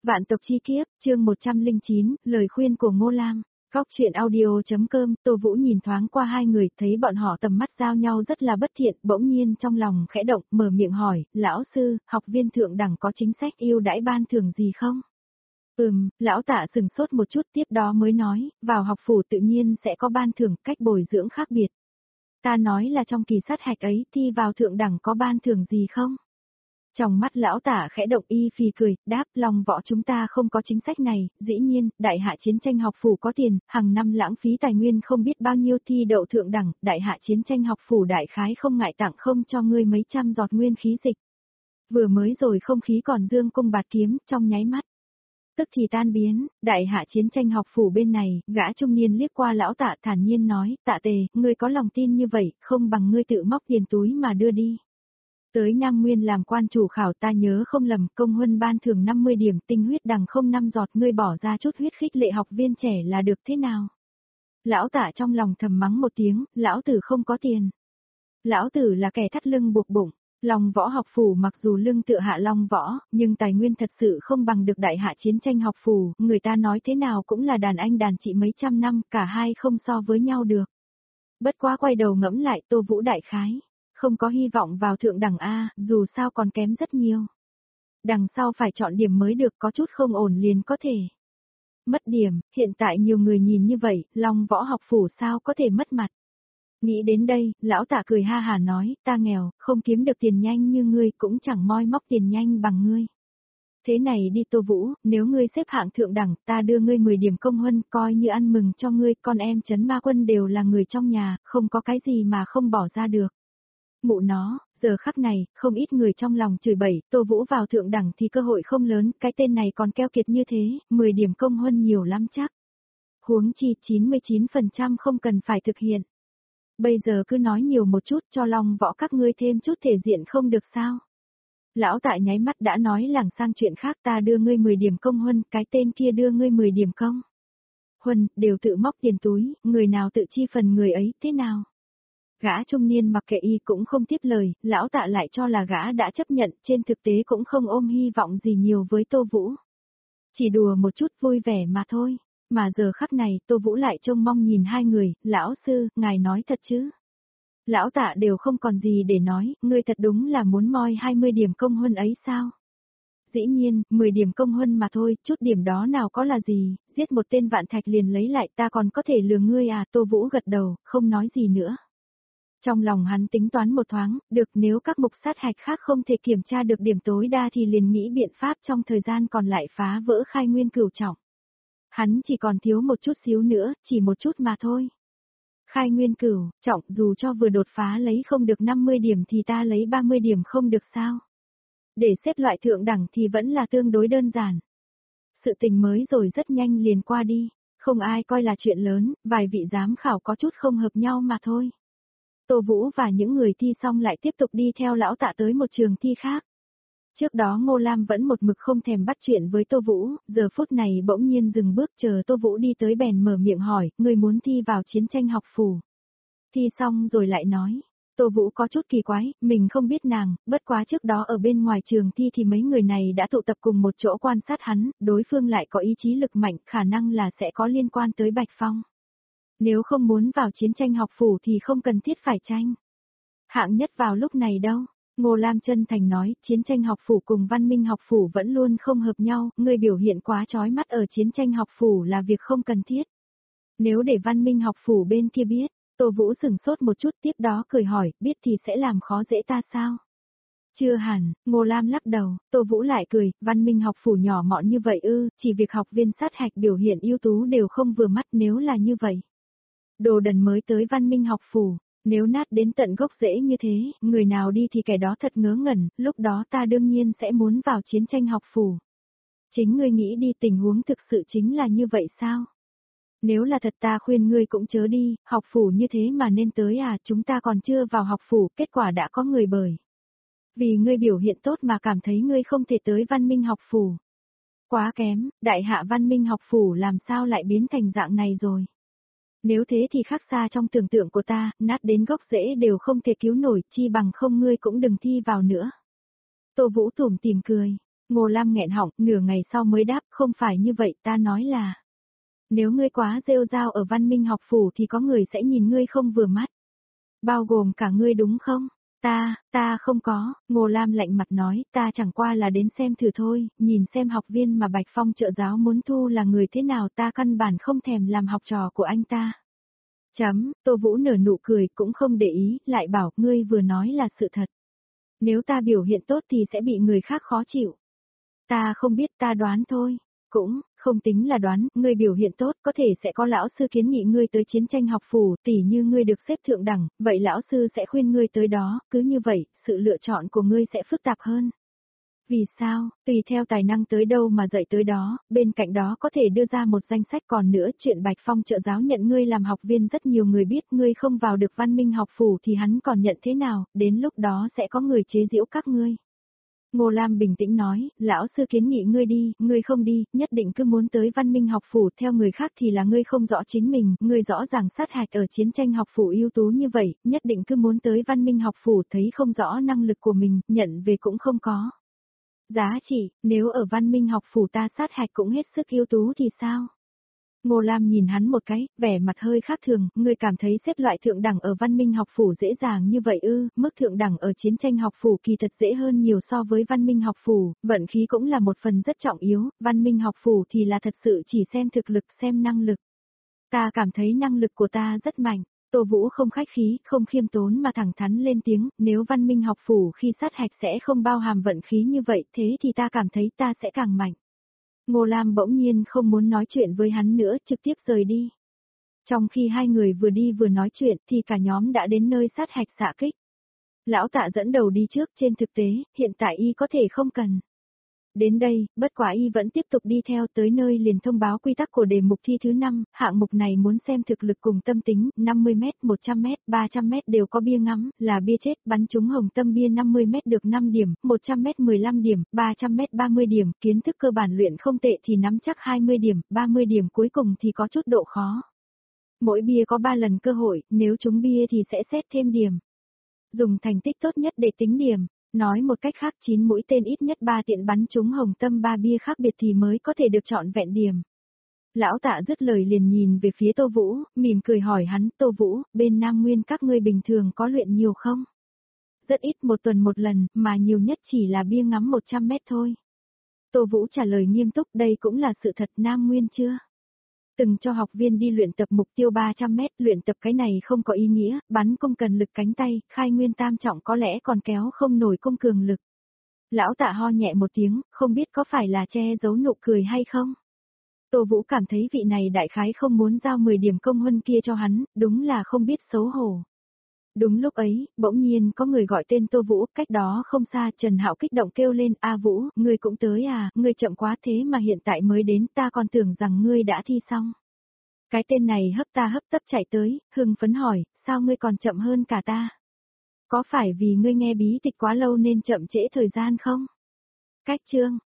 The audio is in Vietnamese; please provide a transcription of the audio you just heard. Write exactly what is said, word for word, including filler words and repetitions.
Vạn tộc chi kiếp, chương một trăm lẻ chín, lời khuyên của Ngô Lam. Góc truyện audio.com, Tô Vũ nhìn thoáng qua hai người, thấy bọn họ tầm mắt giao nhau rất là bất thiện, bỗng nhiên trong lòng khẽ động, mở miệng hỏi, lão sư, học viên thượng đẳng có chính sách ưu đãi ban thưởng gì không? Ừm, lão tạ sừng sốt một chút tiếp đó mới nói, vào học phủ tự nhiên sẽ có ban thưởng, cách bồi dưỡng khác biệt. Ta nói là trong kỳ sát hạch ấy, thi vào thượng đẳng có ban thưởng gì không? Trong mắt lão tả khẽ động y phì cười, đáp lòng võ chúng ta không có chính sách này, dĩ nhiên, đại hạ chiến tranh học phủ có tiền, hàng năm lãng phí tài nguyên không biết bao nhiêu thi đậu thượng đẳng, đại hạ chiến tranh học phủ đại khái không ngại tặng không cho ngươi mấy trăm giọt nguyên khí dịch. Vừa mới rồi không khí còn dương cung bạt kiếm, trong nháy mắt. Tức thì tan biến, đại hạ chiến tranh học phủ bên này, gã trung niên liếc qua lão tạ thản nhiên nói, tạ tề, ngươi có lòng tin như vậy, không bằng ngươi tự móc tiền túi mà đưa đi. Tới Nam Nguyên làm quan chủ khảo ta nhớ không lầm công huân ban thưởng năm mươi điểm tinh huyết đằng không năm giọt ngươi bỏ ra chút huyết khích lệ học viên trẻ là được thế nào. Lão tạ trong lòng thầm mắng một tiếng, lão tử không có tiền. Lão tử là kẻ thắt lưng buộc bụng, Long võ học phủ mặc dù lưng tựa hạ Long võ, nhưng tài nguyên thật sự không bằng được đại hạ chiến tranh học phủ, người ta nói thế nào cũng là đàn anh đàn chị mấy trăm năm, cả hai không so với nhau được. Bất quá quay đầu ngẫm lại Tô Vũ đại khái. Không có hy vọng vào thượng đẳng A, dù sao còn kém rất nhiều. Đằng sau phải chọn điểm mới được có chút không ổn liền có thể. Mất điểm, hiện tại nhiều người nhìn như vậy, Long võ học phủ sao có thể mất mặt. Nghĩ đến đây, lão tạ cười ha hà nói, ta nghèo, không kiếm được tiền nhanh như ngươi cũng chẳng moi móc tiền nhanh bằng ngươi. Thế này đi Tô Vũ, nếu ngươi xếp hạng thượng đẳng, ta đưa ngươi mười điểm công huân, coi như ăn mừng cho ngươi, con em Trấn Ma Quân đều là người trong nhà, không có cái gì mà không bỏ ra được. Mụ nó, giờ khắc này, không ít người trong lòng chửi bậy, Tô Vũ vào thượng đẳng thì cơ hội không lớn, cái tên này còn keo kiệt như thế, mười điểm công huân nhiều lắm chắc. Huống chi chín mươi chín phần trăm không cần phải thực hiện. Bây giờ cứ nói nhiều một chút cho Long võ các ngươi thêm chút thể diện không được sao. Lão tại nháy mắt đã nói làng sang chuyện khác ta đưa ngươi mười điểm công huân, cái tên kia đưa ngươi mười điểm công. Huân, đều tự móc tiền túi, người nào tự chi phần người ấy, thế nào? Gã trung niên mặc kệ y cũng không tiếp lời, lão tạ lại cho là gã đã chấp nhận, trên thực tế cũng không ôm hy vọng gì nhiều với Tô Vũ. Chỉ đùa một chút vui vẻ mà thôi, mà giờ khắc này Tô Vũ lại trông mong nhìn hai người, lão sư, ngài nói thật chứ? Lão tạ đều không còn gì để nói, ngươi thật đúng là muốn moi hai mươi điểm công huân ấy sao? Dĩ nhiên, mười điểm công huân mà thôi, chút điểm đó nào có là gì, giết một tên vạn thạch liền lấy lại ta còn có thể lừa ngươi à, Tô Vũ gật đầu, không nói gì nữa. Trong lòng hắn tính toán một thoáng, được nếu các mục sát hạch khác không thể kiểm tra được điểm tối đa thì liền nghĩ biện pháp trong thời gian còn lại phá vỡ khai nguyên cửu trọng. Hắn chỉ còn thiếu một chút xíu nữa, chỉ một chút mà thôi. Khai nguyên cửu trọng dù cho vừa đột phá lấy không được năm mươi điểm thì ta lấy ba mươi điểm không được sao. Để xếp loại thượng đẳng thì vẫn là tương đối đơn giản. Sự tình mới rồi rất nhanh liền qua đi, không ai coi là chuyện lớn, vài vị giám khảo có chút không hợp nhau mà thôi. Tô Vũ và những người thi xong lại tiếp tục đi theo lão tạ tới một trường thi khác. Trước đó Ngô Lam vẫn một mực không thèm bắt chuyện với Tô Vũ, giờ phút này bỗng nhiên dừng bước chờ Tô Vũ đi tới bèn mở miệng hỏi, người muốn thi vào chiến tranh học phủ. Thi xong rồi lại nói, Tô Vũ có chút kỳ quái, mình không biết nàng, bất quá trước đó ở bên ngoài trường thi thì mấy người này đã tụ tập cùng một chỗ quan sát hắn, đối phương lại có ý chí lực mạnh, khả năng là sẽ có liên quan tới Bạch Phong. Nếu không muốn vào chiến tranh học phủ thì không cần thiết phải tranh. Hạng nhất vào lúc này đâu? Ngô Lam chân thành nói, chiến tranh học phủ cùng văn minh học phủ vẫn luôn không hợp nhau, người biểu hiện quá chói mắt ở chiến tranh học phủ là việc không cần thiết. Nếu để văn minh học phủ bên kia biết, Tô Vũ sửng sốt một chút tiếp đó cười hỏi, biết thì sẽ làm khó dễ ta sao? Chưa hẳn, Ngô Lam lắc đầu, Tô Vũ lại cười, văn minh học phủ nhỏ mọn như vậy ư, chỉ việc học viên sát hạch biểu hiện ưu tú đều không vừa mắt nếu là như vậy. Đồ đần mới tới văn minh học phủ, nếu nát đến tận gốc rễ như thế, người nào đi thì kẻ đó thật ngớ ngẩn, lúc đó ta đương nhiên sẽ muốn vào chiến tranh học phủ. Chính ngươi nghĩ đi tình huống thực sự chính là như vậy sao? Nếu là thật ta khuyên ngươi cũng chớ đi, học phủ như thế mà nên tới à, chúng ta còn chưa vào học phủ, kết quả đã có người bởi. Vì ngươi biểu hiện tốt mà cảm thấy ngươi không thể tới văn minh học phủ. Quá kém, đại hạ văn minh học phủ làm sao lại biến thành dạng này rồi. Nếu thế thì khác xa trong tưởng tượng của ta, nát đến gốc rễ đều không thể cứu nổi, chi bằng không ngươi cũng đừng thi vào nữa. Tô Vũ tủm tỉm cười, Ngô Lam nghẹn họng, nửa ngày sau mới đáp, không phải như vậy, ta nói là. Nếu ngươi quá rêu rao ở văn minh học phủ thì có người sẽ nhìn ngươi không vừa mắt. Bao gồm cả ngươi đúng không? Ta, ta không có, Ngô Lam lạnh mặt nói, ta chẳng qua là đến xem thử thôi, nhìn xem học viên mà Bạch Phong trợ giáo muốn thu là người thế nào, ta căn bản không thèm làm học trò của anh ta. Chấm, Tô Vũ nở nụ cười cũng không để ý, lại bảo, ngươi vừa nói là sự thật. Nếu ta biểu hiện tốt thì sẽ bị người khác khó chịu. Ta không biết, ta đoán thôi. Cũng, không tính là đoán, ngươi biểu hiện tốt, có thể sẽ có lão sư kiến nghị ngươi tới chiến tranh học phủ, tỉ như ngươi được xếp thượng đẳng, vậy lão sư sẽ khuyên ngươi tới đó, cứ như vậy, sự lựa chọn của ngươi sẽ phức tạp hơn. Vì sao, tùy theo tài năng tới đâu mà dạy tới đó, bên cạnh đó có thể đưa ra một danh sách, còn nữa chuyện Bạch Phong trợ giáo nhận ngươi làm học viên rất nhiều người biết, ngươi không vào được văn minh học phủ thì hắn còn nhận thế nào, đến lúc đó sẽ có người chế giễu các ngươi. Ngô Lam bình tĩnh nói, lão sư kiến nghị ngươi đi, ngươi không đi, nhất định cứ muốn tới văn minh học phủ, theo người khác thì là ngươi không rõ chính mình, ngươi rõ ràng sát hạch ở chiến tranh học phủ ưu tú như vậy, nhất định cứ muốn tới văn minh học phủ, thấy không rõ năng lực của mình, nhận về cũng không có. Giá trị, nếu ở văn minh học phủ ta sát hạch cũng hết sức ưu tú thì sao? Ngô Lam nhìn hắn một cái, vẻ mặt hơi khác thường, ngươi cảm thấy xếp loại thượng đẳng ở văn minh học phủ dễ dàng như vậy ư, mức thượng đẳng ở chiến tranh học phủ kỳ thật dễ hơn nhiều so với văn minh học phủ, vận khí cũng là một phần rất trọng yếu, văn minh học phủ thì là thật sự chỉ xem thực lực xem năng lực. Ta cảm thấy năng lực của ta rất mạnh. Tô Vũ không khách khí, không khiêm tốn mà thẳng thắn lên tiếng, nếu văn minh học phủ khi sát hạch sẽ không bao hàm vận khí như vậy, thế thì ta cảm thấy ta sẽ càng mạnh. Ngô Lam bỗng nhiên không muốn nói chuyện với hắn nữa, trực tiếp rời đi. Trong khi hai người vừa đi vừa nói chuyện thì cả nhóm đã đến nơi sát hạch xạ kích. Lão Tạ dẫn đầu đi trước, trên thực tế, hiện tại y có thể không cần. Đến đây, bất quả y vẫn tiếp tục đi theo, tới nơi liền thông báo quy tắc của đề mục thi thứ năm, hạng mục này muốn xem thực lực cùng tâm tính, năm mươi mét, một trăm mét, ba trăm mét đều có bia ngắm, là bia chết, bắn trúng hồng tâm bia năm mươi mét được năm điểm, một trăm mét mười lăm điểm, ba trăm mét ba mươi điểm, kiến thức cơ bản luyện không tệ thì nắm chắc hai mươi điểm, ba mươi điểm cuối cùng thì có chút độ khó. Mỗi bia có ba lần cơ hội, nếu trúng bia thì sẽ xét thêm điểm. Dùng thành tích tốt nhất để tính điểm. Nói một cách khác, chín mũi tên ít nhất ba tiện bắn trúng hồng tâm ba bia khác biệt thì mới có thể được chọn vẹn điểm. Lão Tạ dứt lời liền nhìn về phía Tô Vũ, mỉm cười hỏi hắn, Tô Vũ, bên Nam Nguyên các ngươi bình thường có luyện nhiều không? Rất ít, một tuần một lần, mà nhiều nhất chỉ là bia ngắm một trăm mét thôi. Tô Vũ trả lời nghiêm túc, đây cũng là sự thật, Nam Nguyên chưa? Từng cho học viên đi luyện tập mục tiêu ba trăm mét, luyện tập cái này không có ý nghĩa, bắn cung cần lực cánh tay, khai nguyên tam trọng có lẽ còn kéo không nổi cung cường lực. Lão Tạ ho nhẹ một tiếng, không biết có phải là che giấu nụ cười hay không? Tô Vũ cảm thấy vị này đại khái không muốn giao mười điểm công huân kia cho hắn, đúng là không biết xấu hổ. Đúng lúc ấy, bỗng nhiên có người gọi tên Tô Vũ, cách đó không xa, Trần Hạo kích động kêu lên, A Vũ, ngươi cũng tới à, ngươi chậm quá thế mà hiện tại mới đến, ta còn tưởng rằng ngươi đã thi xong. Cái tên này hấp ta hấp tấp chạy tới, hưng phấn hỏi, sao ngươi còn chậm hơn cả ta? Có phải vì ngươi nghe bí tịch quá lâu nên chậm trễ thời gian không? Cách chương